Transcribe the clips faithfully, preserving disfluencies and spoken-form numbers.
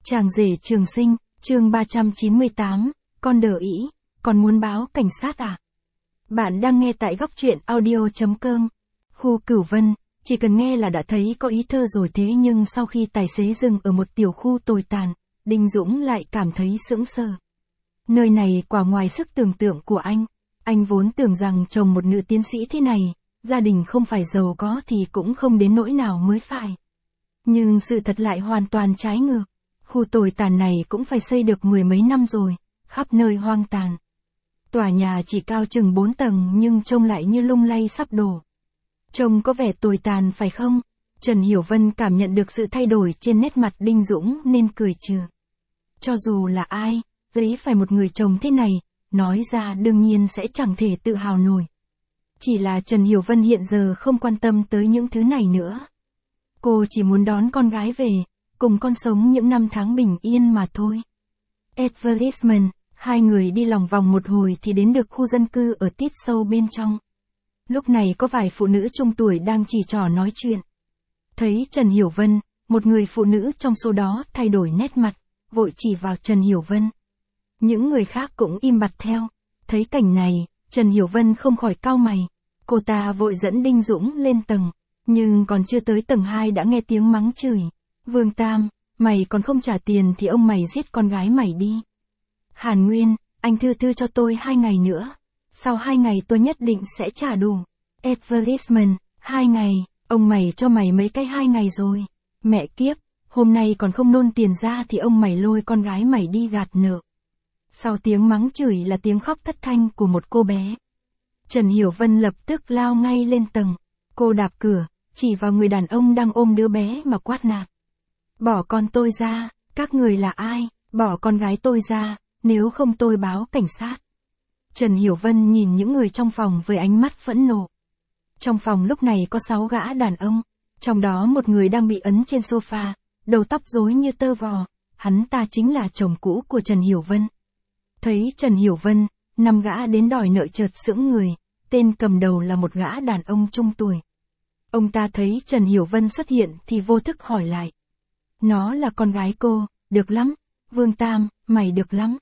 Chàng rể Trường Sinh, chương ba trăm chín mươi tám, con đờ ĩ, còn muốn báo cảnh sát à? Bạn đang nghe tại góc truyện audio chấm com. Khu Cửu Vân, chỉ cần nghe là đã thấy có ý thơ rồi, thế nhưng sau khi tài xế dừng ở một tiểu khu tồi tàn, Đinh Dũng lại cảm thấy sững sờ. Nơi này quả ngoài sức tưởng tượng của anh. Anh vốn tưởng rằng chồng một nữ tiến sĩ thế này, gia đình không phải giàu có thì cũng không đến nỗi nào mới phải. Nhưng sự thật lại hoàn toàn trái ngược. Khu tồi tàn này cũng phải xây được mười mấy năm rồi, khắp nơi hoang tàn. Tòa nhà chỉ cao chừng bốn tầng nhưng trông lại như lung lay sắp đổ. Trông có vẻ tồi tàn phải không? Trần Hiểu Vân cảm nhận được sự thay đổi trên nét mặt Đinh Dũng nên cười trừ. Cho dù là ai, lấy phải một người chồng thế này, nói ra đương nhiên sẽ chẳng thể tự hào nổi. Chỉ là Trần Hiểu Vân hiện giờ không quan tâm tới những thứ này nữa. Cô chỉ muốn đón con gái về, cùng con sống những năm tháng bình yên mà thôi. Advertisement, hai người đi lòng vòng một hồi thì đến được khu dân cư ở tít sâu bên trong. Lúc này có vài phụ nữ trung tuổi đang chỉ trò nói chuyện. Thấy Trần Hiểu Vân, một người phụ nữ trong số đó thay đổi nét mặt, vội chỉ vào Trần Hiểu Vân. Những người khác cũng im bặt theo. Thấy cảnh này, Trần Hiểu Vân không khỏi cau mày. Cô ta vội dẫn Đinh Dũng lên tầng, nhưng còn chưa tới tầng hai đã nghe tiếng mắng chửi. Vương Tam, mày còn không trả tiền thì ông mày giết con gái mày đi. Hàn Nguyên, anh thư thư cho tôi hai ngày nữa. Sau hai ngày tôi nhất định sẽ trả đủ. Advertisement, hai ngày, ông mày cho mày mấy cái hai ngày rồi. Mẹ kiếp, hôm nay còn không nôn tiền ra thì ông mày lôi con gái mày đi gạt nợ. Sau tiếng mắng chửi là tiếng khóc thất thanh của một cô bé. Trần Hiểu Vân lập tức lao ngay lên tầng. Cô đạp cửa, chỉ vào người đàn ông đang ôm đứa bé mà quát nạt. Bỏ con tôi ra, các người là ai, bỏ con gái tôi ra, nếu không tôi báo cảnh sát. Trần Hiểu Vân nhìn những người trong phòng với ánh mắt phẫn nộ. Trong phòng lúc này có sáu gã đàn ông, trong đó một người đang bị ấn trên sofa, đầu tóc rối như tơ vò, hắn ta chính là chồng cũ của Trần Hiểu Vân. Thấy Trần Hiểu Vân, năm gã đến đòi nợ chợt sững người, tên cầm đầu là một gã đàn ông trung tuổi. Ông ta thấy Trần Hiểu Vân xuất hiện thì vô thức hỏi lại. Nó là con gái cô, được lắm, Vương Tam, mày được lắm.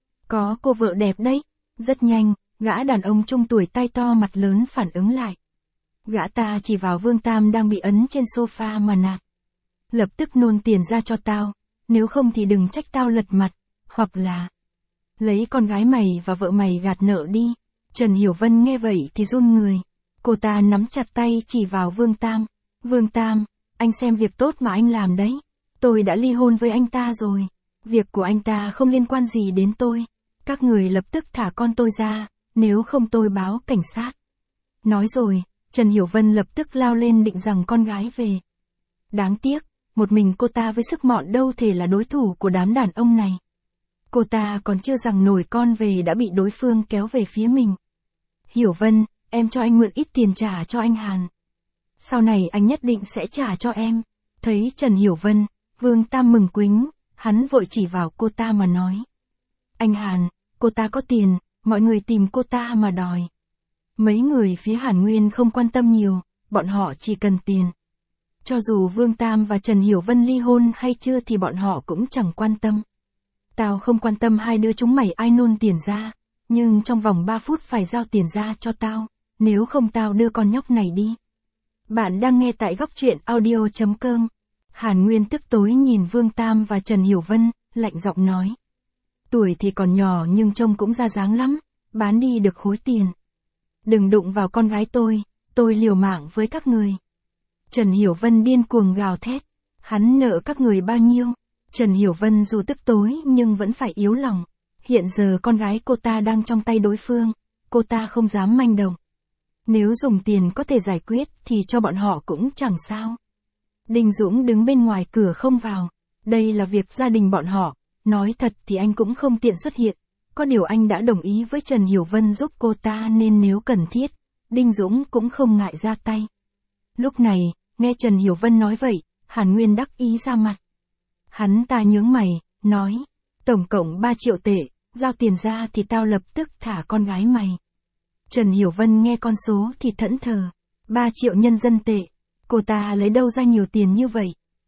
Có cô vợ đẹp đấy. Rất nhanh, gã đàn ông trung tuổi tay to mặt lớn phản ứng lại. Gã ta chỉ vào Vương Tam đang bị ấn trên sofa mà nạt. Lập tức nôn tiền ra cho tao, nếu không thì đừng trách tao lật mặt, hoặc là lấy con gái mày và vợ mày gạt nợ đi. Trần Hiểu Vân nghe vậy thì run người. Cô ta nắm chặt tay chỉ vào Vương Tam. Vương Tam, anh xem việc tốt mà anh làm đấy. Tôi đã ly hôn với anh ta rồi. Việc của anh ta không liên quan gì đến tôi. Các người lập tức thả con tôi ra, nếu không tôi báo cảnh sát. Nói rồi, Trần Hiểu Vân lập tức lao lên định giằng con gái về. Đáng tiếc, một mình cô ta với sức mọn đâu thể là đối thủ của đám đàn ông này. Cô ta còn chưa giằng nổi con về đã bị đối phương kéo về phía mình. Hiểu Vân, em cho anh mượn ít tiền trả cho anh Hàn. Sau này anh nhất định sẽ trả cho em. Thấy Trần Hiểu Vân, Vương Tam mừng quính, hắn vội chỉ vào cô ta mà nói. Anh Hàn, cô ta có tiền, mọi người tìm cô ta mà đòi. Mấy người phía Hàn Nguyên không quan tâm nhiều, bọn họ chỉ cần tiền. Cho dù Vương Tam và Trần Hiểu Vân ly hôn hay chưa thì bọn họ cũng chẳng quan tâm. Tao không quan tâm hai đứa chúng mày ai nôn tiền ra, nhưng trong vòng ba phút phải giao tiền ra cho tao, nếu không tao đưa con nhóc này đi. Bạn đang nghe tại góc truyện audio chấm com. Hàn Nguyên tức tối nhìn Vương Tam và Trần Hiểu Vân, lạnh giọng nói. Tuổi thì còn nhỏ nhưng trông cũng ra dáng lắm, bán đi được khối tiền. Đừng đụng vào con gái tôi, tôi liều mạng với các người. Trần Hiểu Vân điên cuồng gào thét, hắn nợ các người bao nhiêu? Trần Hiểu Vân dù tức tối nhưng vẫn phải yếu lòng. Hiện giờ con gái cô ta đang trong tay đối phương, cô ta không dám manh động. Nếu dùng tiền có thể giải quyết thì cho bọn họ cũng chẳng sao. Đinh Dũng đứng bên ngoài cửa không vào, đây là việc gia đình bọn họ. Nói thật thì anh cũng không tiện xuất hiện, có điều anh đã đồng ý với Trần Hiểu Vân giúp cô ta nên nếu cần thiết, Đinh Dũng cũng không ngại ra tay. Lúc này, nghe Trần Hiểu Vân nói vậy, Hàn Nguyên đắc ý ra mặt. Hắn ta nhướng mày, nói, tổng cộng ba triệu tệ, giao tiền ra thì tao lập tức thả con gái mày. Trần Hiểu Vân nghe con số thì thẫn thờ, ba triệu nhân dân tệ, cô ta lấy đâu ra nhiều tiền như vậy,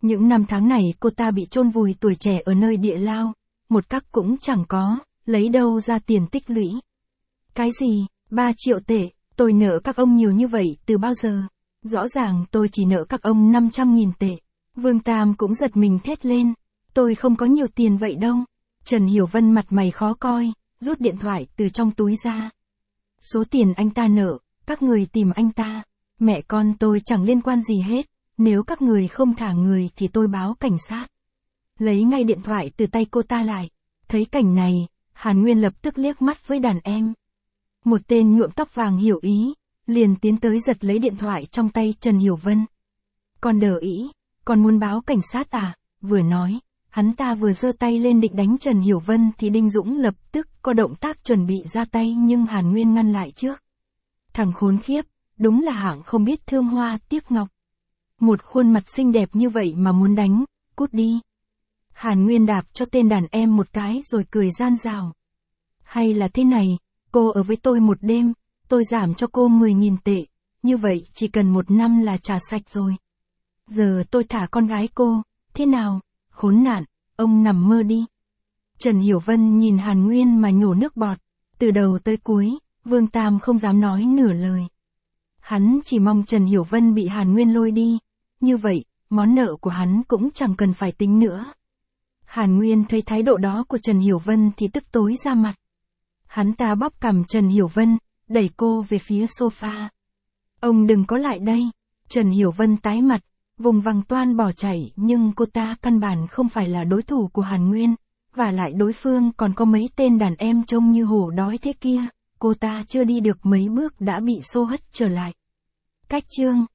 Những năm tháng này cô ta bị chôn vùi tuổi trẻ ở nơi địa lao, một các cũng chẳng có, lấy đâu ra tiền tích lũy. Cái gì, ba triệu tệ, tôi nợ các ông nhiều như vậy từ bao giờ? Rõ ràng tôi chỉ nợ các ông năm trăm nghìn tệ. Vương Tam cũng giật mình thét lên, tôi không có nhiều tiền vậy đâu. Trần Hiểu Vân mặt mày khó coi, rút điện thoại từ trong túi ra. Số tiền anh ta nợ, các người tìm anh ta. Mẹ con tôi chẳng liên quan gì hết, nếu các người không thả người thì tôi báo cảnh sát. Lấy ngay điện thoại từ tay cô ta lại. Thấy cảnh này, Hàn Nguyên lập tức liếc mắt với đàn em. Một tên nhuộm tóc vàng hiểu ý, liền tiến tới giật lấy điện thoại trong tay Trần Hiểu Vân. Con đờ ý, còn muốn báo cảnh sát à? Vừa nói, hắn ta vừa giơ tay lên định đánh Trần Hiểu Vân thì Đinh Dũng lập tức có động tác chuẩn bị ra tay nhưng Hàn Nguyên ngăn lại trước. Thằng khốn khiếp, đúng là hạng không biết thương hoa tiếc ngọc. Một khuôn mặt xinh đẹp như vậy mà muốn đánh, cút đi. Hàn Nguyên đạp cho tên đàn em một cái rồi cười gian rào. Hay là thế này, cô ở với tôi một đêm, tôi giảm cho cô mười nghìn tệ, như vậy chỉ cần một năm là trả sạch rồi. Giờ tôi thả con gái cô, thế nào, khốn nạn, ông nằm mơ đi. Trần Hiểu Vân nhìn Hàn Nguyên mà nhổ nước bọt, từ đầu tới cuối, Vương Tam không dám nói nửa lời. Hắn chỉ mong Trần Hiểu Vân bị Hàn Nguyên lôi đi, như vậy, món nợ của hắn cũng chẳng cần phải tính nữa. Hàn Nguyên thấy thái độ đó của Trần Hiểu Vân thì tức tối ra mặt. Hắn ta bóp cằm Trần Hiểu Vân, đẩy cô về phía sofa. Ông đừng có lại đây. Trần Hiểu Vân tái mặt, vùng vằng toan bỏ chạy nhưng cô ta căn bản không phải là đối thủ của Hàn Nguyên, và lại đối phương còn có mấy tên đàn em trông như hổ đói thế kia, cô ta chưa đi được mấy bước đã bị xô hất trở lại. Cách chương